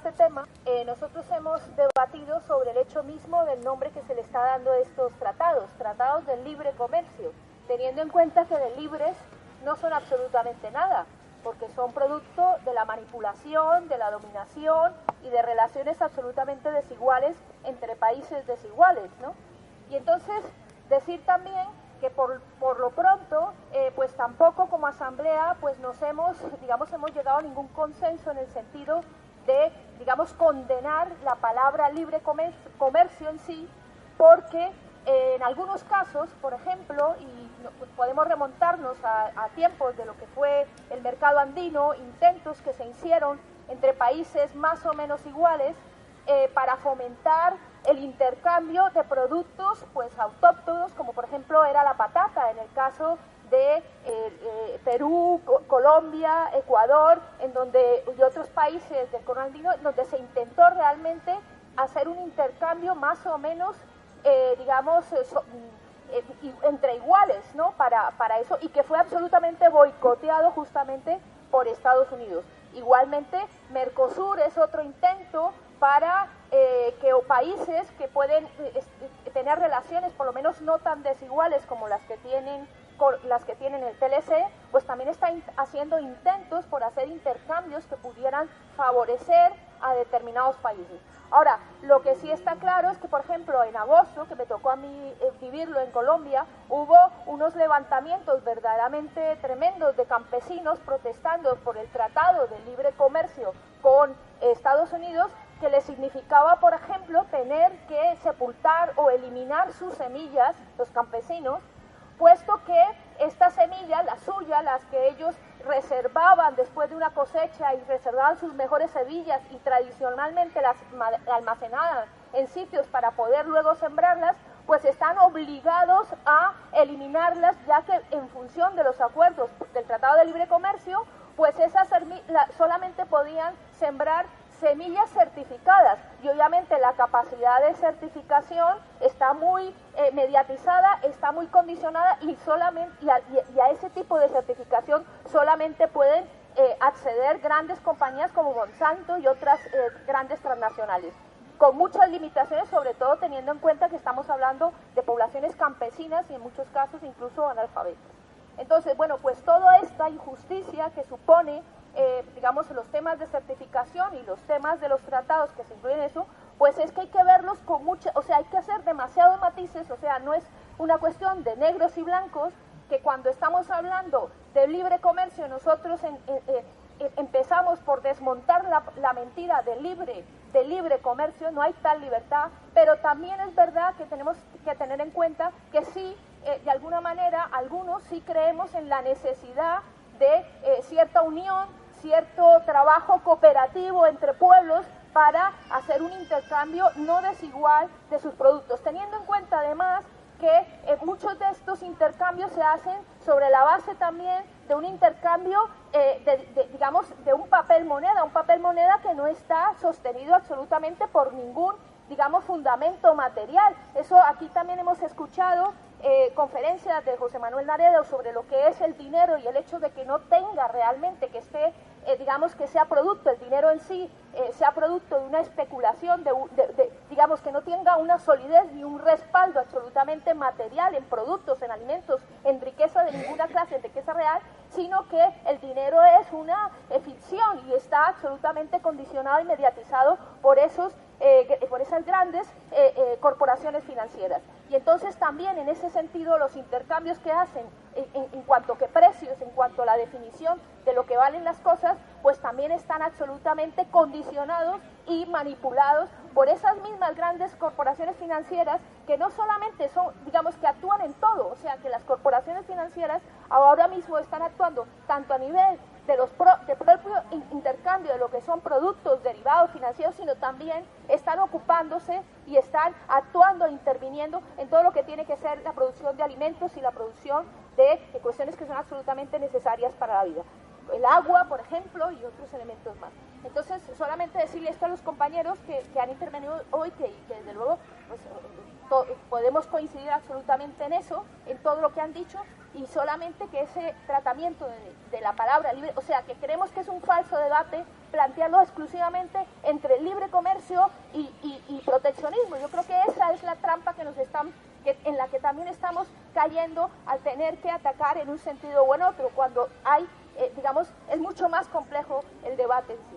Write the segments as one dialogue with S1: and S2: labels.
S1: este tema, nosotros hemos debatido sobre el hecho mismo del nombre que se le está dando a estos tratados, tratados del libre comercio, teniendo en cuenta que de libres no son absolutamente nada, porque son producto de la manipulación, de la dominación y de relaciones absolutamente desiguales entre países desiguales, ¿no? Y entonces decir también que por lo pronto, pues tampoco como asamblea, pues hemos llegado a ningún consenso en el sentido de, digamos, condenar la palabra libre comercio en sí, porque en algunos casos, por ejemplo, y podemos remontarnos a tiempos de lo que fue el mercado andino, intentos que se hicieron entre países más o menos iguales para fomentar el intercambio de productos pues autóctonos, como por ejemplo era la patata en el caso de Perú, Colombia, Ecuador, y otros países del cono andino, donde se intentó realmente hacer un intercambio más o menos, entre iguales, ¿no? Para eso, y que fue absolutamente boicoteado justamente por Estados Unidos. Igualmente, Mercosur es otro intento para que países que pueden tener relaciones por lo menos no tan desiguales como las que tienen el TLC, pues también están haciendo intentos por hacer intercambios que pudieran favorecer a determinados países. Ahora, lo que sí está claro es que, por ejemplo, en agosto, que me tocó a mí vivirlo en Colombia, hubo unos levantamientos verdaderamente tremendos de campesinos protestando por el Tratado de Libre Comercio con Estados Unidos, que les significaba, por ejemplo, tener que sepultar o eliminar sus semillas, los campesinos, puesto que estas semillas, las suyas, las que ellos reservaban después de una cosecha y reservaban sus mejores semillas y tradicionalmente las almacenaban en sitios para poder luego sembrarlas, pues están obligados a eliminarlas, ya que en función de los acuerdos del Tratado de Libre Comercio, pues esas solamente podían sembrar semillas certificadas, y obviamente la capacidad de certificación está muy mediatizada, está muy condicionada, y a ese tipo de certificación solamente pueden acceder grandes compañías como Monsanto y otras grandes transnacionales, con muchas limitaciones, sobre todo teniendo en cuenta que estamos hablando de poblaciones campesinas y en muchos casos incluso analfabetas. Entonces, bueno, pues toda esta injusticia que supone los temas de certificación y los temas de los tratados que se incluyen en eso, pues es que hay que verlos con hay que hacer demasiados matices, no es una cuestión de negros y blancos, que cuando estamos hablando de libre comercio nosotros empezamos por desmontar la mentira de libre comercio, no hay tal libertad, pero también es verdad que tenemos que tener en cuenta que sí, de alguna manera, algunos sí creemos en la necesidad de cierta unión, cierto trabajo cooperativo entre pueblos para hacer un intercambio no desigual de sus productos, teniendo en cuenta además que muchos de estos intercambios se hacen sobre la base también de un intercambio de un papel moneda que no está sostenido absolutamente por ningún fundamento material. Eso aquí también hemos escuchado conferencias de José Manuel Naredo sobre lo que es el dinero y el hecho de que no tenga realmente, que esté, que sea producto, el dinero en sí sea producto de una especulación, que no tenga una solidez ni un respaldo absolutamente material en productos, en alimentos, en riqueza de ninguna clase, en riqueza real, sino que el dinero es una ficción y está absolutamente condicionado y mediatizado por esas grandes corporaciones financieras. Y entonces también en ese sentido los intercambios que hacen en cuanto que precios, en cuanto a la definición de lo que valen las cosas, pues también están absolutamente condicionados y manipulados por esas mismas grandes corporaciones financieras, que no solamente son, que actúan en todo, o sea que las corporaciones financieras ahora mismo están actuando tanto a nivel de propio intercambio de lo que son productos derivados financieros, sino también están ocupándose y están actuando e interviniendo en todo lo que tiene que ser la producción de alimentos y la producción de cuestiones que son absolutamente necesarias para la vida. El agua, por ejemplo, y otros elementos más. Entonces, solamente decirle esto a los compañeros que han intervenido hoy, que desde luego pues, podemos coincidir absolutamente en eso, en todo lo que han dicho, y solamente que ese tratamiento de la palabra libre, o sea, que creemos que es un falso debate plantearlo exclusivamente entre comercio y proteccionismo. Yo creo que esa es la trampa en la que también estamos cayendo al tener que atacar en un sentido u en otro, cuando hay, digamos, es mucho más complejo el debate en sí.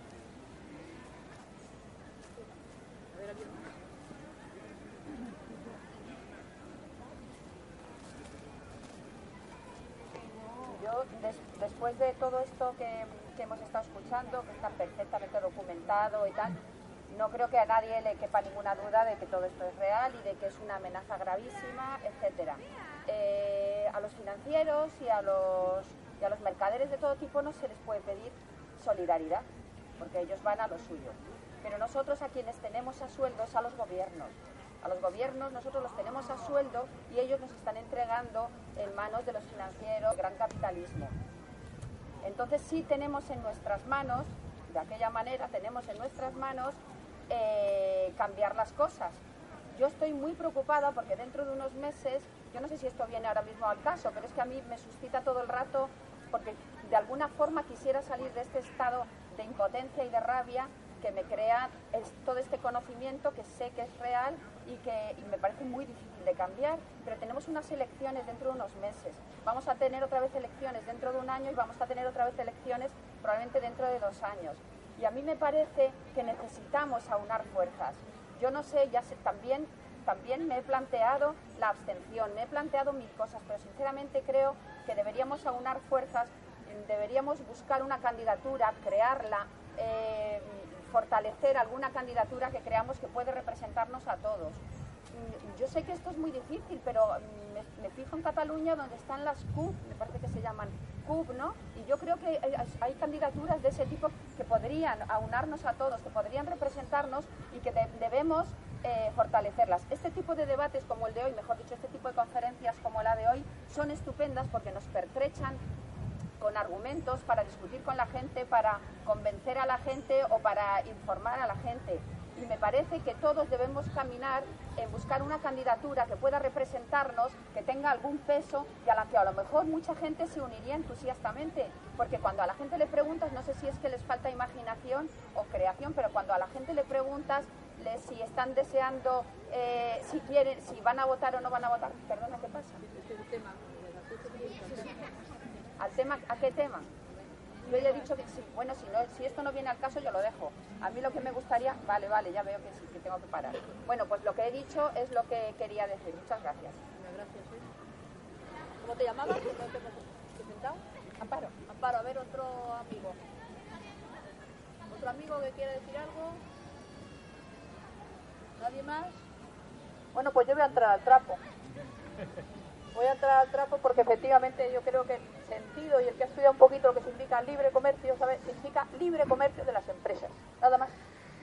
S2: Yo, después de todo esto que hemos estado escuchando, que está perfectamente documentado y tal, no creo que a nadie le quepa ninguna duda de que todo esto es real y de que es una amenaza gravísima, etcétera. A los financieros y a los mercaderes de todo tipo no se les puede pedir solidaridad, porque ellos van a lo suyo. Pero nosotros, a quienes tenemos a sueldo, es a los gobiernos. A los gobiernos nosotros los tenemos a sueldo y ellos nos están entregando en manos de los financieros, gran capitalismo. Entonces sí tenemos en nuestras manos, de aquella manera tenemos en nuestras manos cambiar las cosas. Yo estoy muy preocupada porque dentro de unos meses, yo no sé si esto viene ahora mismo al caso, pero es que a mí me suscita todo el rato, porque de alguna forma quisiera salir de este estado de impotencia y de rabia que me crea todo este conocimiento que sé que es real y me parece muy difícil de cambiar, pero tenemos unas elecciones dentro de unos meses, vamos a tener otra vez elecciones dentro de un año y vamos a tener otra vez elecciones probablemente dentro de 2 años. Y a mí me parece que necesitamos aunar fuerzas. Yo no sé, también me he planteado la abstención, me he planteado 1000 cosas, pero sinceramente creo que deberíamos aunar fuerzas, deberíamos buscar una candidatura, crearla, fortalecer alguna candidatura que creamos que puede representarnos a todos. Yo sé que esto es muy difícil, pero me fijo en Cataluña donde están las CUP, me parece que se llaman CUP, ¿no? Y yo creo que hay candidaturas de ese tipo que podrían aunarnos a todos, que podrían representarnos y que debemos fortalecerlas. Este tipo de debates como el de hoy, mejor dicho, este tipo de conferencias como la de hoy, son estupendas porque nos pertrechan con argumentos para discutir con la gente, para convencer a la gente o para informar a la gente. Y me parece que todos debemos caminar en buscar una candidatura que pueda representarnos, que tenga algún peso y a la que a lo mejor mucha gente se uniría entusiastamente. Porque cuando a la gente le preguntas, no sé si es que les falta imaginación o creación, pero cuando a la gente le preguntas si están deseando, si quieren, si van a votar o no van a votar. Perdona, ¿qué pasa? ¿Al tema? ¿A qué tema? Yo ya he dicho que sí. Bueno, si esto no viene al caso, yo lo dejo. A mí lo que me gustaría... Vale, ya veo que sí, que tengo que parar. Bueno, pues lo que he dicho es lo que quería decir. Muchas gracias.
S3: Gracias. ¿Cómo te llamabas? ¿Cómo te hemos presentado?
S2: Amparo.
S3: Amparo, a ver, otro amigo. ¿Otro amigo que quiere decir algo? ¿Nadie más?
S4: Bueno, pues yo voy a entrar al trapo. Voy a entrar al trapo porque efectivamente yo creo que el sentido y el que ha estudiado un poquito lo que significa libre comercio, ¿sabes? Significa libre comercio de las empresas, nada más.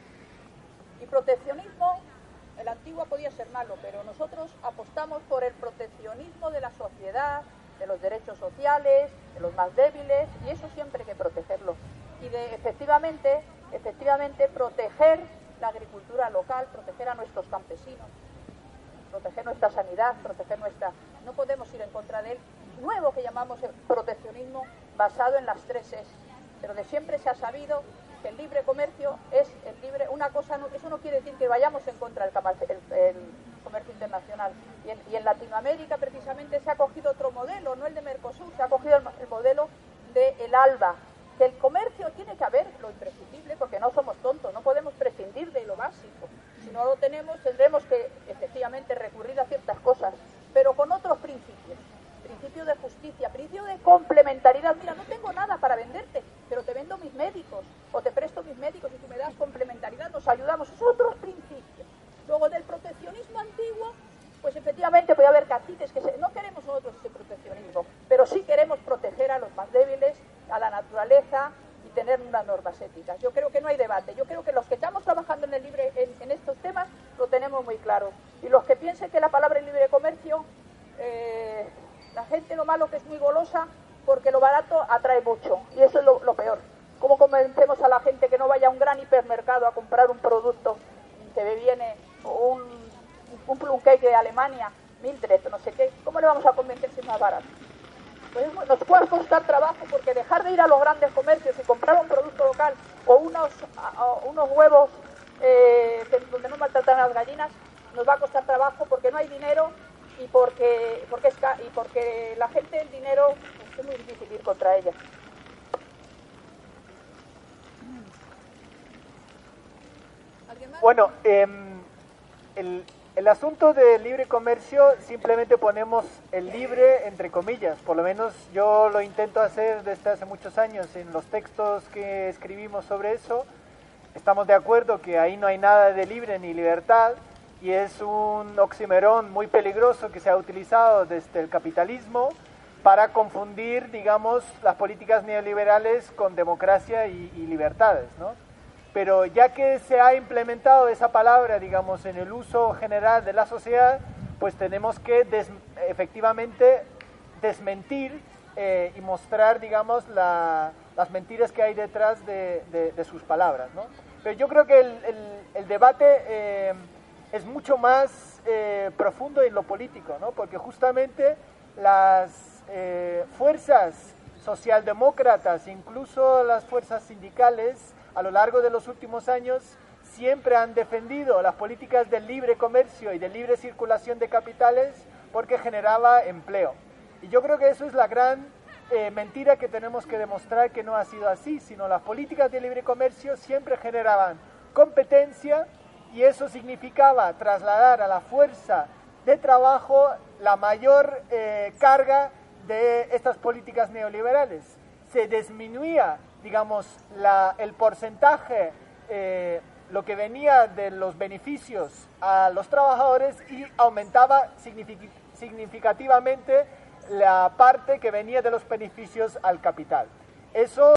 S3: Y proteccionismo, el antiguo podía ser malo, pero nosotros apostamos por el proteccionismo de la sociedad, de los derechos sociales, de los más débiles, y eso siempre hay que protegerlo. Y de efectivamente proteger la agricultura local, proteger a nuestros campesinos, proteger nuestra sanidad, proteger nuestra... No podemos ir en contra del nuevo que llamamos el proteccionismo basado en las 3 Es. Pero de siempre se ha sabido que el libre comercio es el libre... Una cosa, eso no quiere decir que vayamos en contra del comercio internacional. Y en Latinoamérica precisamente se ha cogido otro modelo, no el de Mercosur, se ha cogido el modelo del ALBA. Que el comercio tiene que haber lo imprescindible, porque no somos tontos, no podemos prescindir de lo básico. Si no lo tenemos, tendremos que efectivamente recurrir a ciertas cosas, pero con otros principios. Principio de justicia, principio de complementariedad. Mira, no tengo nada para venderte, pero te vendo mis médicos, o te presto mis médicos y tú me das complementariedad, nos ayudamos. Es otros principios. Luego del proteccionismo antiguo, pues efectivamente puede haber caciques que no queremos nosotros ese proteccionismo, pero sí queremos proteger a los más débiles, a la naturaleza y tener unas normas éticas. Yo creo que no hay debate. Yo creo que los que estamos trabajando en estos temas lo tenemos muy claro. Y los que piensen que la palabra libre comercio, la gente lo malo que es muy golosa porque lo barato atrae mucho. Y eso es lo peor. ¿Cómo convencemos a la gente que no vaya a un gran hipermercado a comprar un producto que viene un plum cake de Alemania, Mildred, no sé qué? ¿Cómo le vamos a convencer si es más barato? Pues nos puede costar trabajo porque dejar de ir a los grandes comercios y comprar un producto local o unos huevos donde no maltratan a las gallinas, nos va a costar trabajo porque no hay dinero y porque la gente, el dinero, es muy difícil ir contra ella.
S5: Bueno, el asunto del libre comercio simplemente ponemos el libre entre comillas, por lo menos yo lo intento hacer desde hace muchos años en los textos que escribimos sobre eso. Estamos de acuerdo que ahí no hay nada de libre ni libertad y es un oxímoron muy peligroso que se ha utilizado desde el capitalismo para confundir, digamos, las políticas neoliberales con democracia y libertades, ¿no? Pero ya que se ha implementado esa palabra, digamos, en el uso general de la sociedad, pues tenemos que efectivamente desmentir y mostrar, digamos, las mentiras que hay detrás de sus palabras, ¿no? Pero yo creo que el debate es mucho más profundo en lo político, ¿no? Porque justamente las fuerzas socialdemócratas, incluso las fuerzas sindicales, a lo largo de los últimos años siempre han defendido las políticas del libre comercio y de libre circulación de capitales porque generaba empleo. Y yo creo que eso es la gran mentira que tenemos que demostrar, que no ha sido así, sino las políticas de libre comercio siempre generaban competencia y eso significaba trasladar a la fuerza de trabajo la mayor carga de estas políticas neoliberales. Se disminuía, digamos, el porcentaje, lo que venía de los beneficios a los trabajadores y aumentaba significativamente la parte que venía de los beneficios al capital. Eso